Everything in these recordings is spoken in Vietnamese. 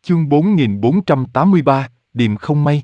Chương 4483, điềm không may.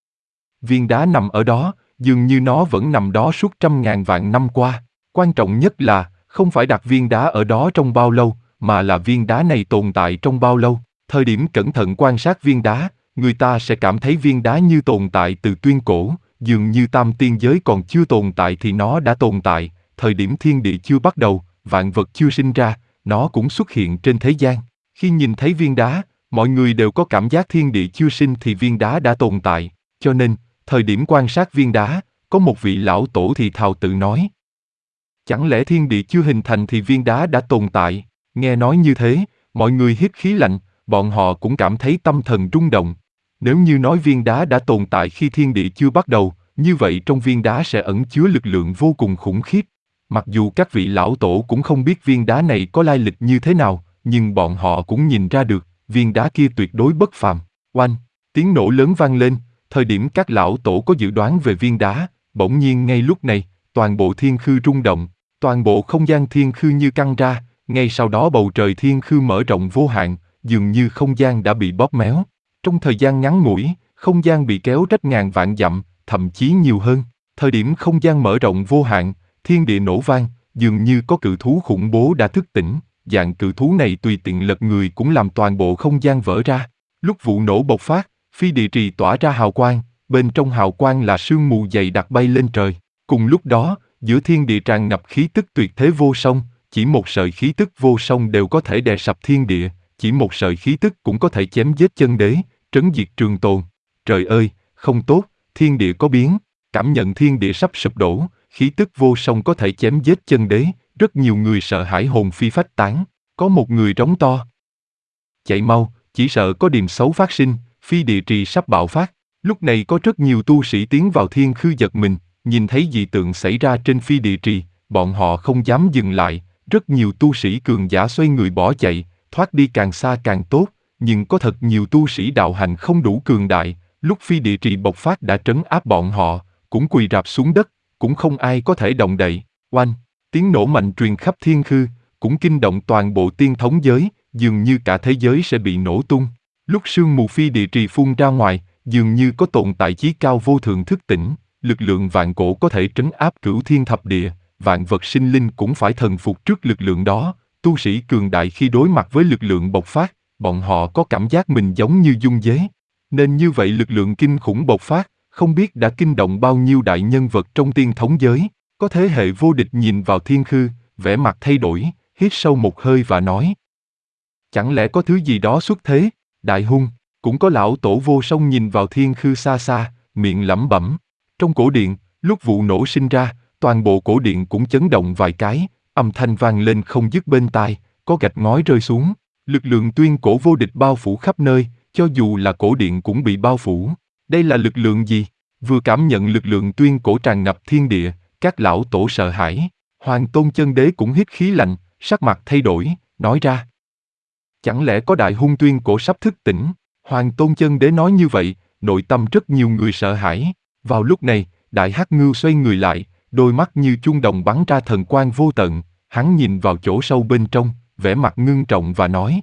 Viên đá nằm ở đó, dường như nó vẫn nằm đó suốt trăm ngàn vạn năm qua. Quan trọng nhất là, không phải đặt viên đá ở đó trong bao lâu, mà là viên đá này tồn tại trong bao lâu. Thời điểm cẩn thận quan sát viên đá, người ta sẽ cảm thấy viên đá như tồn tại từ tuyên cổ, dường như tam tiên giới còn chưa tồn tại thì nó đã tồn tại, thời điểm thiên địa chưa bắt đầu, vạn vật chưa sinh ra, nó cũng xuất hiện trên thế gian. Khi nhìn thấy viên đá, mọi người đều có cảm giác thiên địa chưa sinh thì viên đá đã tồn tại, cho nên, thời điểm quan sát viên đá, có một vị lão tổ thì thào tự nói. Chẳng lẽ thiên địa chưa hình thành thì viên đá đã tồn tại? Nghe nói như thế, mọi người hít khí lạnh, bọn họ cũng cảm thấy tâm thần rung động. Nếu như nói viên đá đã tồn tại khi thiên địa chưa bắt đầu, như vậy trong viên đá sẽ ẩn chứa lực lượng vô cùng khủng khiếp. Mặc dù các vị lão tổ cũng không biết viên đá này có lai lịch như thế nào, nhưng bọn họ cũng nhìn ra được, viên đá kia tuyệt đối bất phàm. Oanh, tiếng nổ lớn vang lên, thời điểm các lão tổ có dự đoán về viên đá, bỗng nhiên ngay lúc này, toàn bộ thiên khư rung động, toàn bộ không gian thiên khư như căng ra, ngay sau đó bầu trời thiên khư mở rộng vô hạn, dường như không gian đã bị bóp méo. Trong thời gian ngắn ngủi, không gian bị kéo rách ngàn vạn dặm, thậm chí nhiều hơn. Thời điểm không gian mở rộng vô hạn, thiên địa nổ vang, dường như có cự thú khủng bố đã thức tỉnh, dạng cự thú này tùy tiện lật người cũng làm toàn bộ không gian vỡ ra. Lúc vụ nổ bộc phát, phi địa trì tỏa ra hào quang, bên trong hào quang là sương mù dày đặc bay lên trời. Cùng lúc đó, giữa thiên địa tràn ngập khí tức tuyệt thế vô song, chỉ một sợi khí tức vô song đều có thể đè sập thiên địa, chỉ một sợi khí tức cũng có thể chém giết chân đế, trấn diệt trường tồn. Trời ơi, không tốt, thiên địa có biến, cảm nhận thiên địa sắp sụp đổ, khí tức vô song có thể chém giết chân đế, rất nhiều người sợ hãi hồn phi phách tán, có một người rống to. Chạy mau, chỉ sợ có điềm xấu phát sinh, phi địa trì sắp bạo phát. Lúc này có rất nhiều tu sĩ tiến vào thiên khư giật mình, nhìn thấy dị tượng xảy ra trên phi địa trì, bọn họ không dám dừng lại, rất nhiều tu sĩ cường giả xoay người bỏ chạy, thoát đi càng xa càng tốt, nhưng có thật nhiều tu sĩ đạo hành không đủ cường đại, lúc phi địa trì bộc phát đã trấn áp bọn họ, cũng quỳ rạp xuống đất, cũng không ai có thể động đậy. Oanh, tiếng nổ mạnh truyền khắp thiên khư, cũng kinh động toàn bộ tiên thống giới, dường như cả thế giới sẽ bị nổ tung. Lúc sương mù phi địa trì phun ra ngoài, dường như có tồn tại chí cao vô thượng thức tỉnh, lực lượng vạn cổ có thể trấn áp cửu thiên thập địa, vạn vật sinh linh cũng phải thần phục trước lực lượng đó. Tu sĩ cường đại khi đối mặt với lực lượng bộc phát, bọn họ có cảm giác mình giống như dung dế. Nên như vậy lực lượng kinh khủng bộc phát, không biết đã kinh động bao nhiêu đại nhân vật trong tiên thống giới. Có thế hệ vô địch nhìn vào thiên khư, vẻ mặt thay đổi, hít sâu một hơi và nói. Chẳng lẽ có thứ gì đó xuất thế? Đại hung, cũng có lão tổ vô song nhìn vào thiên khư xa xa, miệng lẩm bẩm. Trong cổ điện, lúc vụ nổ sinh ra, toàn bộ cổ điện cũng chấn động vài cái, âm thanh vang lên không dứt bên tai, có gạch ngói rơi xuống. Lực lượng tuyên cổ vô địch bao phủ khắp nơi, cho dù là cổ điện cũng bị bao phủ. Đây là lực lượng gì? Vừa cảm nhận lực lượng tuyên cổ tràn ngập thiên địa, các lão tổ sợ hãi. Hoàng Tôn Chân Đế cũng hít khí lạnh, sắc mặt thay đổi, nói ra. Chẳng lẽ có đại hung tuyên cổ sắp thức tỉnh? Hoàng Tôn Chân Đế nói như vậy, nội tâm rất nhiều người sợ hãi. Vào lúc này, Đại Hắc Ngưu xoay người lại, đôi mắt như chuông đồng bắn ra thần quang vô tận, hắn nhìn vào chỗ sâu bên trong, vẻ mặt ngưng trọng và nói.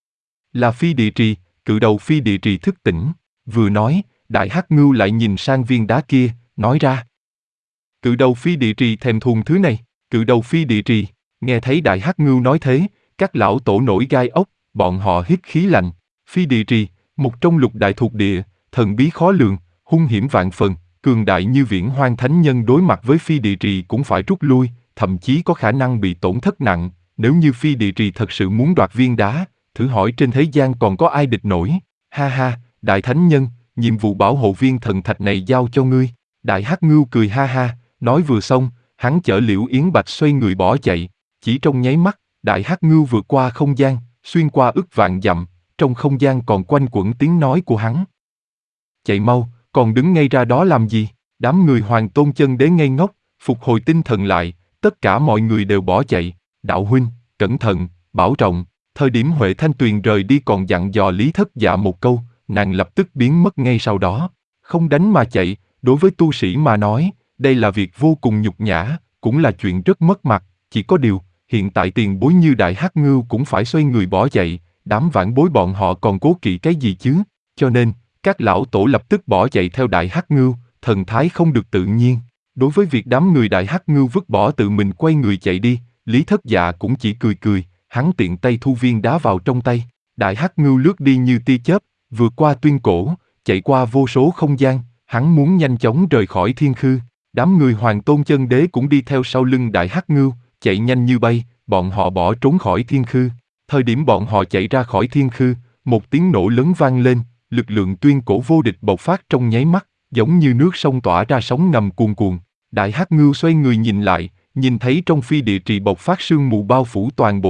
Là phi địa trì, cự đầu phi địa trì thức tỉnh. Vừa nói, Đại Hắc Ngưu lại nhìn sang viên đá kia, nói ra. Cự đầu phi địa trì thèm thuồng thứ này, cự đầu phi địa trì. Nghe thấy Đại Hắc Ngưu nói thế, các lão tổ nổi gai ốc, bọn họ hít khí lạnh. Phi địa trì, một trong lục đại thuộc địa, thần bí khó lường, hung hiểm vạn phần, cường đại như Viễn Hoang Thánh Nhân đối mặt với phi địa trì cũng phải rút lui, thậm chí có khả năng bị tổn thất nặng. Nếu như phi địa trì thật sự muốn đoạt viên đá, thử hỏi trên thế gian còn có ai địch nổi? Ha ha, Đại Thánh Nhân, nhiệm vụ bảo hộ viên thần thạch này giao cho ngươi. Đại Hắc Ngưu cười ha ha, nói vừa xong, hắn chở Liễu Yến Bạch xoay người bỏ chạy. Chỉ trong nháy mắt, Đại Hắc Ngưu vượt qua không gian, xuyên qua ức vạn dặm, trong không gian còn quanh quẩn tiếng nói của hắn. Chạy mau, còn đứng ngay ra đó làm gì? Đám người Hoàng Tôn Chân Đế ngây ngốc, phục hồi tinh thần lại, tất cả mọi người đều bỏ chạy. Đạo huynh, cẩn thận, bảo trọng. Thời điểm Huệ Thanh Tuyền rời đi còn dặn dò Lý Thất Dạ một câu, nàng lập tức biến mất ngay sau đó. Không đánh mà chạy, đối với tu sĩ mà nói, đây là việc vô cùng nhục nhã, cũng là chuyện rất mất mặt. Chỉ có điều, hiện tại tiền bối như Đại Hắc Ngưu cũng phải xoay người bỏ chạy, đám vãn bối bọn họ còn cố kỵ cái gì chứ, cho nên, các lão tổ lập tức bỏ chạy theo Đại Hắc Ngưu, thần thái không được tự nhiên. Đối với việc đám người Đại Hắc Ngưu vứt bỏ tự mình quay người chạy đi, Lý Thất Dạ cũng chỉ cười cười, hắn tiện tay thu viên đá vào trong tay. Đại Hắc Ngưu lướt đi như tia chớp, vượt qua tuyên cổ, chạy qua vô số không gian, hắn muốn nhanh chóng rời khỏi thiên khư. Đám người Hoàng Tôn Chân Đế cũng đi theo sau lưng Đại Hắc Ngưu, chạy nhanh như bay, bọn họ bỏ trốn khỏi thiên khư. Thời điểm bọn họ chạy ra khỏi thiên khư, một tiếng nổ lớn vang lên, lực lượng tuyên cổ vô địch bộc phát trong nháy mắt, giống như nước sông tỏa ra sóng ngầm cuồn cuộn. Đại Hắc Ngưu xoay người nhìn lại, nhìn thấy trong phi địa trì bộc phát sương mù bao phủ toàn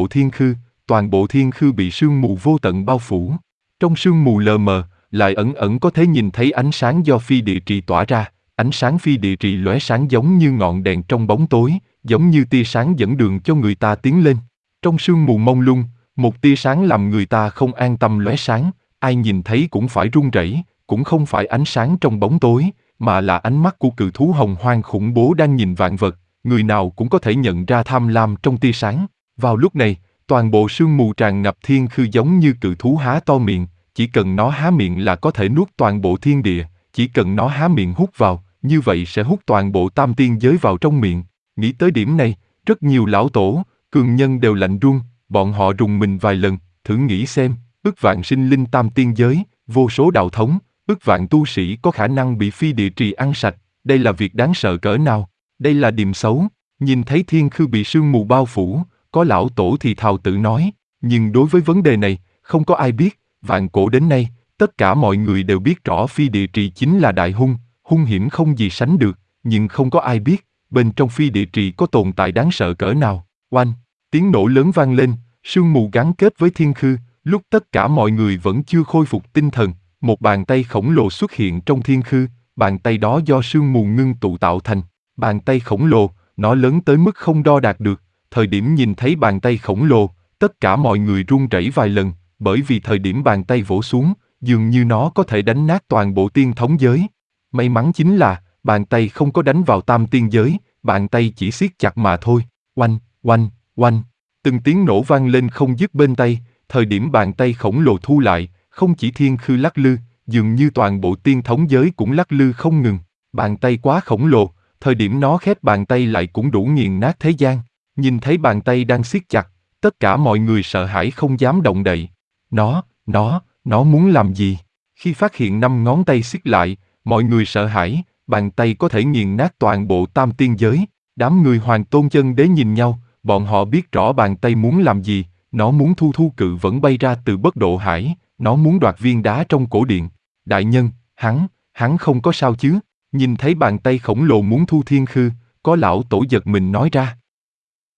bộ thiên khư bị sương mù vô tận bao phủ. Trong sương mù lờ mờ, lại ẩn ẩn có thể nhìn thấy ánh sáng do phi địa trì tỏa ra, ánh sáng phi địa trì lóe sáng giống như ngọn đèn trong bóng tối, giống như tia sáng dẫn đường cho người ta tiến lên. Trong sương mù mông lung, một tia sáng làm người ta không an tâm lóe sáng, ai nhìn thấy cũng phải run rẩy, cũng không phải ánh sáng trong bóng tối, mà là ánh mắt của cự thú hồng hoang khủng bố đang nhìn vạn vật, người nào cũng có thể nhận ra tham lam trong tia sáng. Vào lúc này, toàn bộ sương mù tràn ngập thiên khư giống như cự thú há to miệng, chỉ cần nó há miệng là có thể nuốt toàn bộ thiên địa, chỉ cần nó há miệng hút vào, như vậy sẽ hút toàn bộ tam tiên giới vào trong miệng. Nghĩ tới điểm này, rất nhiều lão tổ, cường nhân đều lạnh run, bọn họ rùng mình vài lần, thử nghĩ xem, ức vạn sinh linh tam tiên giới, vô số đạo thống, ức vạn tu sĩ có khả năng bị phi địa trì ăn sạch, đây là việc đáng sợ cỡ nào, đây là điềm xấu. Nhìn thấy thiên khư bị sương mù bao phủ, có lão tổ thì thào tự nói, nhưng đối với vấn đề này, không có ai biết, vạn cổ đến nay, tất cả mọi người đều biết rõ phi địa trì chính là đại hung, hung hiểm không gì sánh được, nhưng không có ai biết, bên trong phi địa trì có tồn tại đáng sợ cỡ nào. Oanh, tiếng nổ lớn vang lên, sương mù gắn kết với thiên khư, lúc tất cả mọi người vẫn chưa khôi phục tinh thần, một bàn tay khổng lồ xuất hiện trong thiên khư, bàn tay đó do sương mù ngưng tụ tạo thành, bàn tay khổng lồ, nó lớn tới mức không đo đạc được, thời điểm nhìn thấy bàn tay khổng lồ, tất cả mọi người run rẩy vài lần, bởi vì thời điểm bàn tay vỗ xuống, dường như nó có thể đánh nát toàn bộ tiên thống giới. May mắn chính là, bàn tay không có đánh vào tam tiên giới, bàn tay chỉ siết chặt mà thôi. Oanh, oanh, oanh, từng tiếng nổ vang lên không dứt bên tay, thời điểm bàn tay khổng lồ thu lại, không chỉ thiên khư lắc lư, dường như toàn bộ tiên thống giới cũng lắc lư không ngừng. Bàn tay quá khổng lồ, thời điểm nó khép bàn tay lại cũng đủ nghiền nát thế gian. Nhìn thấy bàn tay đang siết chặt, tất cả mọi người sợ hãi không dám động đậy. Nó muốn làm gì? Khi phát hiện 5 ngón tay siết lại, mọi người sợ hãi, bàn tay có thể nghiền nát toàn bộ tam tiên giới. Đám người Hoàng Tôn Chân Đế nhìn nhau, bọn họ biết rõ bàn tay muốn làm gì, nó muốn thu cự vẫn bay ra từ bất độ hải, nó muốn đoạt viên đá trong cổ điện. Đại nhân, hắn không có sao chứ? Nhìn thấy bàn tay khổng lồ muốn thu thiên khư, có lão tổ giật mình nói ra.